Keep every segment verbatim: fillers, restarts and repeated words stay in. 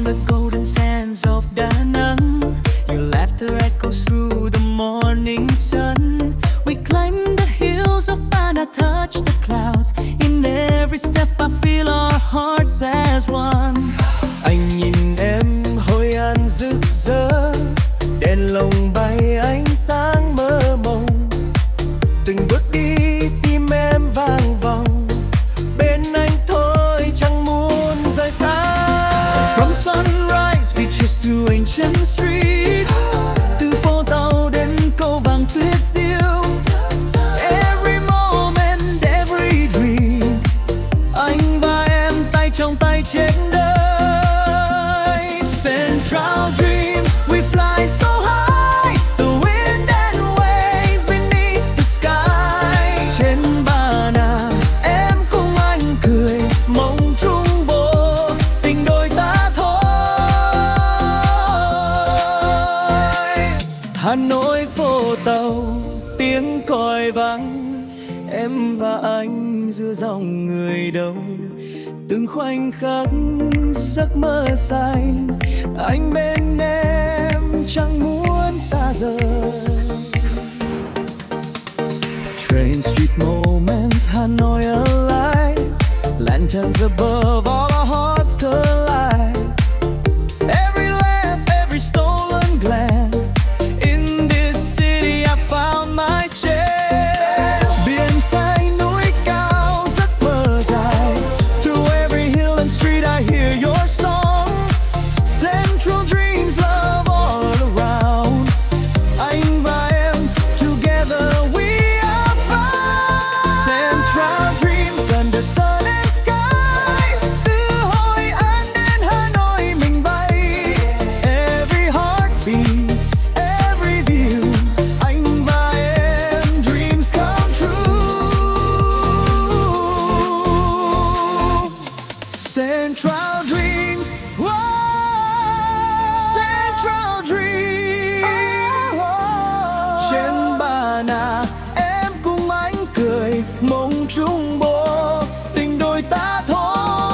on the golden sands of Da Nang. Your laughter echoes through the morning sun. We climb the hills of Panda, touch the clouds. In every step I feel our hearts as one. Anh nhìn em Hội An rực rỡ, đèn lồng bay ánh sáng mơ mộng. Từng bước đi tim em vang vọng, bên anh thôi chẳng muốn rời xa. From sunrise beaches to ancient streets, từ phố tàu đến cầu vàng tuyết diêu. Every moment, every dream, anh và em tay trong tay trên đời. Central dreams, we fly so high, the wind and waves beneath the sky. Trên Bà Nà, em cùng anh cười, mộng trung bộ, tình đôi ta thôi. Hà Nội phố tàu, tiếng còi vang, em và anh giữa dòng người đông. Từng khoảnh khắc giấc mơ xanh, anh bên em chẳng muốn xa rời. Train street moments, Hà Nội alive, lanterns above, all our hearts collide. Every laugh, every stolen glance, in this city I found my chance. Biển xanh núi cao giấc mơ dài, through every hill and street I hear your song. Central dreams, love all around, anh và em together we are found. Central dreams under sun and sky, từ Hội An đến Hà Nội mình bay. Every heartbeat, every view, anh và em dreams come true. Central dreams, wow. Central dreams, trên Bà Nà em cùng anh cười, mộng trung bộ, tình đôi ta thôi.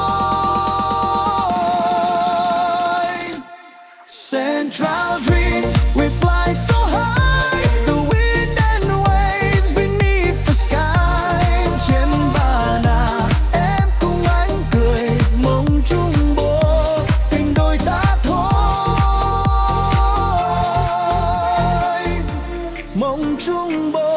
Central dreams, we fly so high, the wind and waves beneath the sky. Trên Bà Nà em cùng anh cười, mộng trung bộ, tình đôi ta thôi. Mộng trung bộ.